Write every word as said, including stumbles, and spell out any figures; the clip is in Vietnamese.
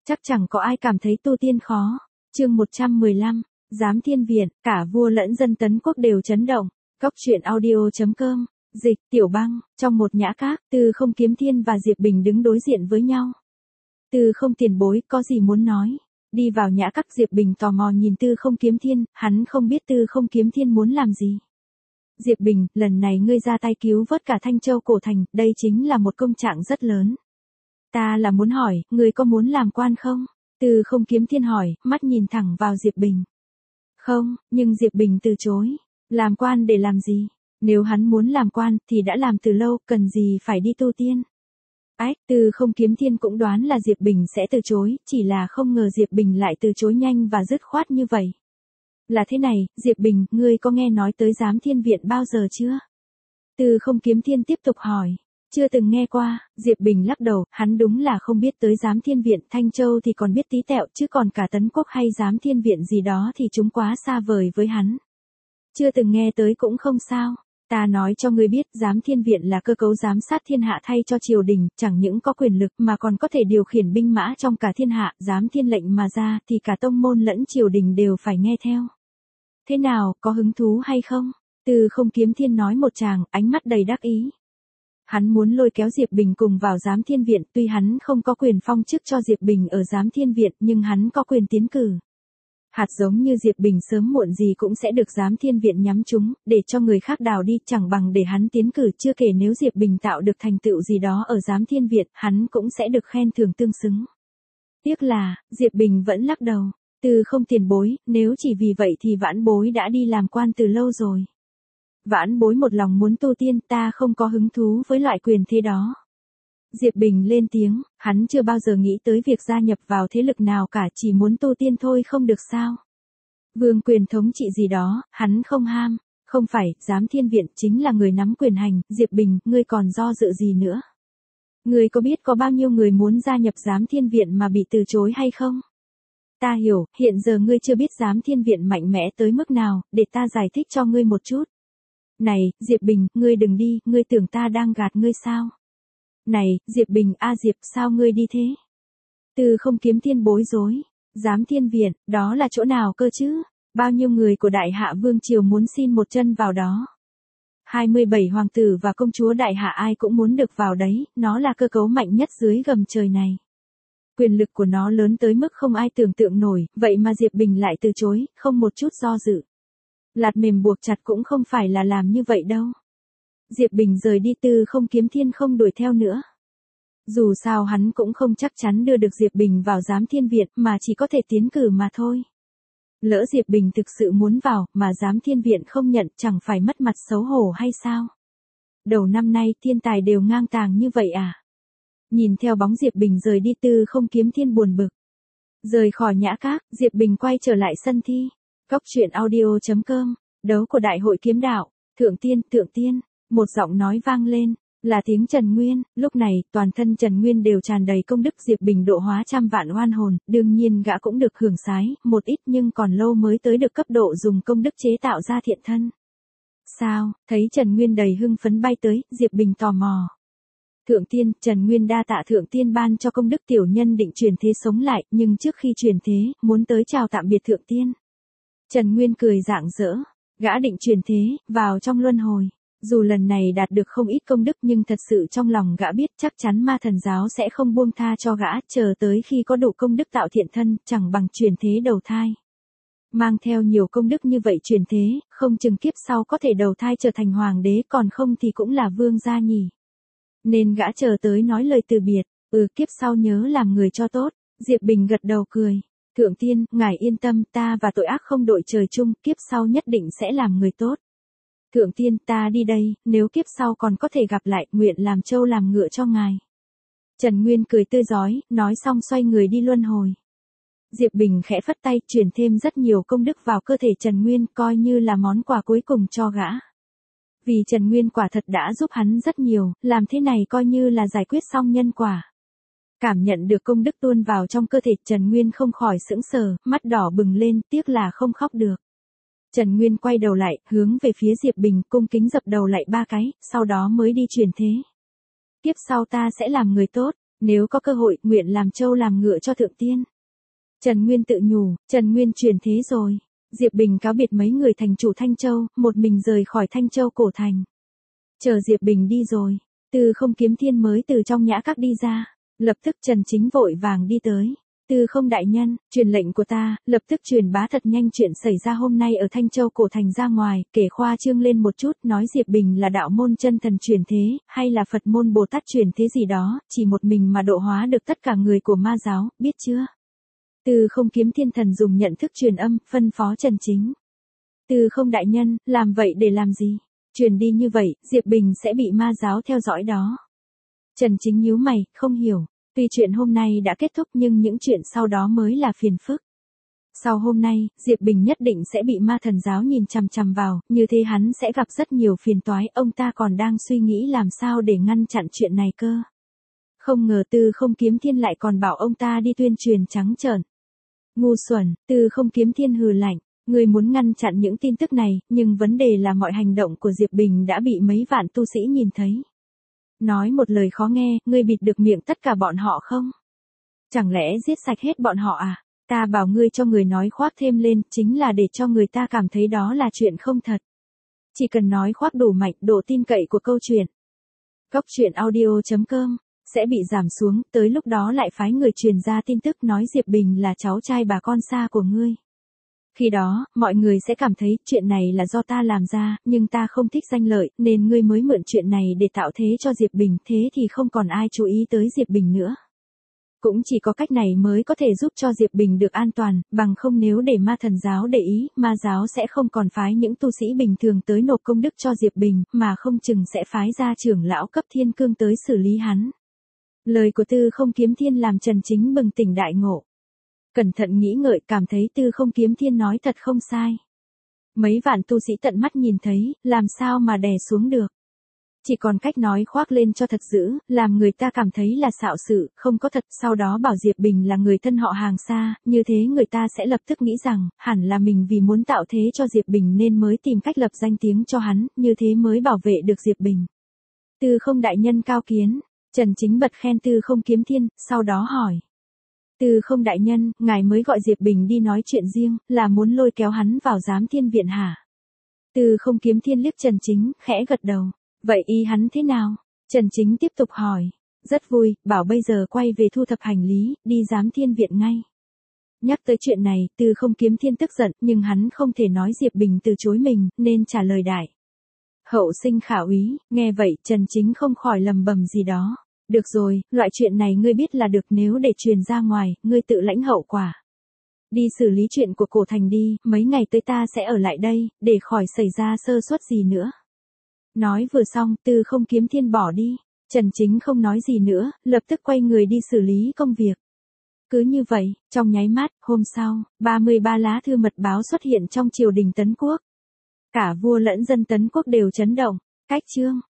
Chắc chẳng có ai cảm thấy tu tiên khó. Chương một trăm mười lăm, Giám Thiên Viện, cả vua lẫn dân Tấn Quốc đều chấn động. Cóc truyện audio chấm com, dịch, Tiểu Băng, trong một nhã các, Tư Không Kiếm Thiên và Diệp Bình đứng đối diện với nhau. Tư Không tiền bối, có gì muốn nói? Đi vào nhã các, Diệp Bình tò mò nhìn Tư Không Kiếm Thiên, hắn không biết Tư Không Kiếm Thiên muốn làm gì. Diệp Bình, lần này ngươi ra tay cứu vớt cả Thanh Châu cổ thành, đây chính là một công trạng rất lớn. Ta là muốn hỏi, ngươi có muốn làm quan không? Tư Không Kiếm Thiên hỏi, mắt nhìn thẳng vào Diệp Bình. Không, nhưng Diệp Bình từ chối. Làm quan để làm gì? Nếu hắn muốn làm quan, thì đã làm từ lâu, cần gì phải đi tu tiên? Ách, Tư Không Kiếm Thiên cũng đoán là Diệp Bình sẽ từ chối, chỉ là không ngờ Diệp Bình lại từ chối nhanh và dứt khoát như vậy. Là thế này, Diệp Bình, ngươi có nghe nói tới Giám Thiên Viện bao giờ chưa? Tư Không Kiếm Thiên tiếp tục hỏi. Chưa từng nghe qua, Diệp Bình lắc đầu, hắn đúng là không biết tới Giám Thiên Viện, Thanh Châu thì còn biết tí tẹo, chứ còn cả Tấn Quốc hay Giám Thiên Viện gì đó thì chúng quá xa vời với hắn. Chưa từng nghe tới cũng không sao. Ta nói cho ngươi biết, Giám Thiên Viện là cơ cấu giám sát thiên hạ thay cho triều đình, chẳng những có quyền lực mà còn có thể điều khiển binh mã trong cả thiên hạ, Giám Thiên lệnh mà ra thì cả tông môn lẫn triều đình đều phải nghe theo. Thế nào, có hứng thú hay không? Tư Không Kiếm Thiên nói một tràng, ánh mắt đầy đắc ý. Hắn muốn lôi kéo Diệp Bình cùng vào Giám Thiên Viện, tuy hắn không có quyền phong chức cho Diệp Bình ở Giám Thiên Viện, nhưng hắn có quyền tiến cử. Hạt giống như Diệp Bình sớm muộn gì cũng sẽ được Giám Thiên Viện nhắm trúng, để cho người khác đào đi, chẳng bằng để hắn tiến cử, chưa kể nếu Diệp Bình tạo được thành tựu gì đó ở Giám Thiên Viện, hắn cũng sẽ được khen thưởng tương xứng. Tiếc là, Diệp Bình vẫn lắc đầu. Tư Không tiền bối, nếu chỉ vì vậy thì vãn bối đã đi làm quan từ lâu rồi. Vãn bối một lòng muốn tu tiên, ta không có hứng thú với loại quyền thế đó. Diệp Bình lên tiếng, hắn chưa bao giờ nghĩ tới việc gia nhập vào thế lực nào cả, chỉ muốn tu tiên thôi không được sao. Vương quyền thống trị gì đó, hắn không ham. Không phải, Giám Thiên Viện chính là người nắm quyền hành. Diệp Bình, ngươi còn do dự gì nữa? Ngươi có biết có bao nhiêu người muốn gia nhập Giám Thiên Viện mà bị từ chối hay không? Ta hiểu, hiện giờ ngươi chưa biết Giám Thiên Viện mạnh mẽ tới mức nào, để ta giải thích cho ngươi một chút. Này, Diệp Bình, ngươi đừng đi, ngươi tưởng ta đang gạt ngươi sao? Này, Diệp Bình, a Diệp, sao ngươi đi thế? Tư Không Kiếm Thiên bối rối. Giám Thiên Viện, đó là chỗ nào cơ chứ? Bao nhiêu người của Đại Hạ Vương Triều muốn xin một chân vào đó? hai mươi bảy hoàng tử và công chúa Đại Hạ ai cũng muốn được vào đấy, nó là cơ cấu mạnh nhất dưới gầm trời này. Quyền lực của nó lớn tới mức không ai tưởng tượng nổi, vậy mà Diệp Bình lại từ chối, không một chút do dự. Lạt mềm buộc chặt cũng không phải là làm như vậy đâu. Diệp Bình rời đi, Tư Không Kiếm Thiên không đuổi theo nữa. Dù sao hắn cũng không chắc chắn đưa được Diệp Bình vào Giám Thiên Viện, mà chỉ có thể tiến cử mà thôi. Lỡ Diệp Bình thực sự muốn vào, mà Giám Thiên Viện không nhận, chẳng phải mất mặt xấu hổ hay sao? Đầu năm nay thiên tài đều ngang tàng như vậy à? Nhìn theo bóng Diệp Bình rời đi, Tư Không Kiếm Thiên buồn bực. Rời khỏi nhã các, Diệp Bình quay trở lại sân thi. Cóc truyện audio chấm com, đấu của Đại hội kiếm đạo. Thượng tiên, thượng tiên, một giọng nói vang lên, là tiếng Trần Nguyên. Lúc này, toàn thân Trần Nguyên đều tràn đầy công đức. Diệp Bình độ hóa trăm vạn oan hồn, đương nhiên gã cũng được hưởng sái, một ít, nhưng còn lâu mới tới được cấp độ dùng công đức chế tạo ra thiện thân. Sao, thấy Trần Nguyên đầy hưng phấn bay tới, Diệp Bình tò mò. Thượng tiên, Trần Nguyên đa tạ thượng tiên ban cho công đức, tiểu nhân định chuyển thế sống lại, nhưng trước khi chuyển thế, muốn tới chào tạm biệt thượng tiên. Trần Nguyên cười rạng rỡ, gã định chuyển thế, vào trong luân hồi. Dù lần này đạt được không ít công đức, nhưng thật sự trong lòng gã biết chắc chắn ma thần giáo sẽ không buông tha cho gã, chờ tới khi có đủ công đức tạo thiện thân, chẳng bằng chuyển thế đầu thai. Mang theo nhiều công đức như vậy chuyển thế, không chừng kiếp sau có thể đầu thai trở thành hoàng đế, còn không thì cũng là vương gia nhỉ. Nên gã chờ tới nói lời từ biệt, ừ kiếp sau nhớ làm người cho tốt. Diệp Bình gật đầu cười. Thượng tiên, ngài yên tâm, ta và tội ác không đội trời chung, kiếp sau nhất định sẽ làm người tốt. Thượng tiên, ta đi đây, nếu kiếp sau còn có thể gặp lại, nguyện làm trâu làm ngựa cho ngài. Trần Nguyên cười tươi rói, nói xong xoay người đi luân hồi. Diệp Bình khẽ phất tay, chuyển thêm rất nhiều công đức vào cơ thể Trần Nguyên, coi như là món quà cuối cùng cho gã. Vì Trần Nguyên quả thật đã giúp hắn rất nhiều, làm thế này coi như là giải quyết xong nhân quả. Cảm nhận được công đức tuôn vào trong cơ thể, Trần Nguyên không khỏi sững sờ, mắt đỏ bừng lên, tiếc là không khóc được. Trần Nguyên quay đầu lại, hướng về phía Diệp Bình, cung kính dập đầu lại ba cái, sau đó mới đi chuyển thế. Kiếp sau ta sẽ làm người tốt, Nếu có cơ hội, nguyện làm trâu làm ngựa cho thượng tiên. Trần Nguyên tự nhủ, Trần Nguyên truyền thế rồi. Diệp Bình cáo biệt mấy người thành chủ Thanh Châu, một mình rời khỏi Thanh Châu cổ thành. Chờ Diệp Bình đi rồi, Tư Không Kiếm Thiên mới từ trong nhã các đi ra. Lập tức Trần Chính vội vàng đi tới. Tư Không đại nhân, truyền lệnh của ta, lập tức truyền bá thật nhanh chuyện xảy ra hôm nay ở Thanh Châu cổ thành ra ngoài, kể khoa trương lên một chút, nói Diệp Bình là đạo môn chân thần truyền thế, hay là Phật môn Bồ Tát truyền thế gì đó, chỉ một mình mà độ hóa được tất cả người của ma giáo, biết chưa? Tư Không Kiếm Thiên thần dùng nhận thức truyền âm, phân phó Trần Chính. Tư Không đại nhân, làm vậy để làm gì? Truyền đi như vậy, Diệp Bình sẽ bị ma giáo theo dõi đó. Trần Chính nhíu mày, không hiểu. Tuy chuyện hôm nay đã kết thúc nhưng những chuyện sau đó mới là phiền phức. Sau hôm nay, Diệp Bình nhất định sẽ bị ma thần giáo nhìn chằm chằm vào, như thế hắn sẽ gặp rất nhiều phiền toái, ông ta còn đang suy nghĩ làm sao để ngăn chặn chuyện này cơ. Không ngờ Tư Không Kiếm Thiên lại còn bảo ông ta đi tuyên truyền trắng trợn. Ngu xuẩn, Tư Không Kiếm Thiên hừ lạnh, người muốn ngăn chặn những tin tức này, nhưng vấn đề là mọi hành động của Diệp Bình đã bị mấy vạn tu sĩ nhìn thấy. Nói một lời khó nghe, ngươi bịt được miệng tất cả bọn họ không? Chẳng lẽ giết sạch hết bọn họ à? Ta bảo ngươi cho người nói khoác thêm lên, chính là để cho người ta cảm thấy đó là chuyện không thật. Chỉ cần nói khoác đủ mạnh, độ tin cậy của câu chuyện. Cốc truyện audio chấm com sẽ bị giảm xuống, tới lúc đó lại phái người truyền ra tin tức nói Diệp Bình là cháu trai bà con xa của ngươi. Khi đó, mọi người sẽ cảm thấy chuyện này là do ta làm ra, nhưng ta không thích danh lợi, nên ngươi mới mượn chuyện này để tạo thế cho Diệp Bình, thế thì không còn ai chú ý tới Diệp Bình nữa. Cũng chỉ có cách này mới có thể giúp cho Diệp Bình được an toàn, bằng không nếu để ma thần giáo để ý, ma giáo sẽ không còn phái những tu sĩ bình thường tới nộp công đức cho Diệp Bình, mà không chừng sẽ phái ra trưởng lão cấp thiên cương tới xử lý hắn. Lời của Tư Không Kiếm Thiên làm Trần Chính bừng tỉnh đại ngộ. Cẩn thận nghĩ ngợi cảm thấy Tư Không Kiếm Thiên nói thật không sai. Mấy vạn tu sĩ tận mắt nhìn thấy, làm sao mà đè xuống được. Chỉ còn cách nói khoác lên cho thật dữ, làm người ta cảm thấy là xạo sự, không có thật, sau đó bảo Diệp Bình là người thân họ hàng xa, như thế người ta sẽ lập tức nghĩ rằng, hẳn là mình vì muốn tạo thế cho Diệp Bình nên mới tìm cách lập danh tiếng cho hắn, như thế mới bảo vệ được Diệp Bình. Tư Không đại nhân cao kiến, Trần Chính bật khen Tư Không Kiếm Thiên, sau đó hỏi. Tư Không đại nhân, ngài mới gọi Diệp Bình đi nói chuyện riêng, là muốn lôi kéo hắn vào Giám Thiên Viện hả? Tư Không Kiếm Thiên liếc Trần Chính, khẽ gật đầu. Vậy ý hắn thế nào? Trần Chính tiếp tục hỏi. Rất vui, bảo bây giờ quay về thu thập hành lý, đi Giám Thiên Viện ngay. Nhắc tới chuyện này, Tư Không Kiếm Thiên tức giận, nhưng hắn không thể nói Diệp Bình từ chối mình, nên trả lời đại. Hậu sinh khả úy, nghe vậy Trần Chính không khỏi lầm bầm gì đó. Được rồi, loại chuyện này ngươi biết là được, nếu để truyền ra ngoài, ngươi tự lãnh hậu quả. Đi xử lý chuyện của cổ thành đi, mấy ngày tới ta sẽ ở lại đây, để khỏi xảy ra sơ suất gì nữa. Nói vừa xong, Tư Không Kiếm Thiên bỏ đi. Trần Chính không nói gì nữa, lập tức quay người đi xử lý công việc. Cứ như vậy, trong nháy mắt, hôm sau, ba mươi ba lá thư mật báo xuất hiện trong triều đình Tấn Quốc. Cả vua lẫn dân Tấn Quốc đều chấn động. Cách chương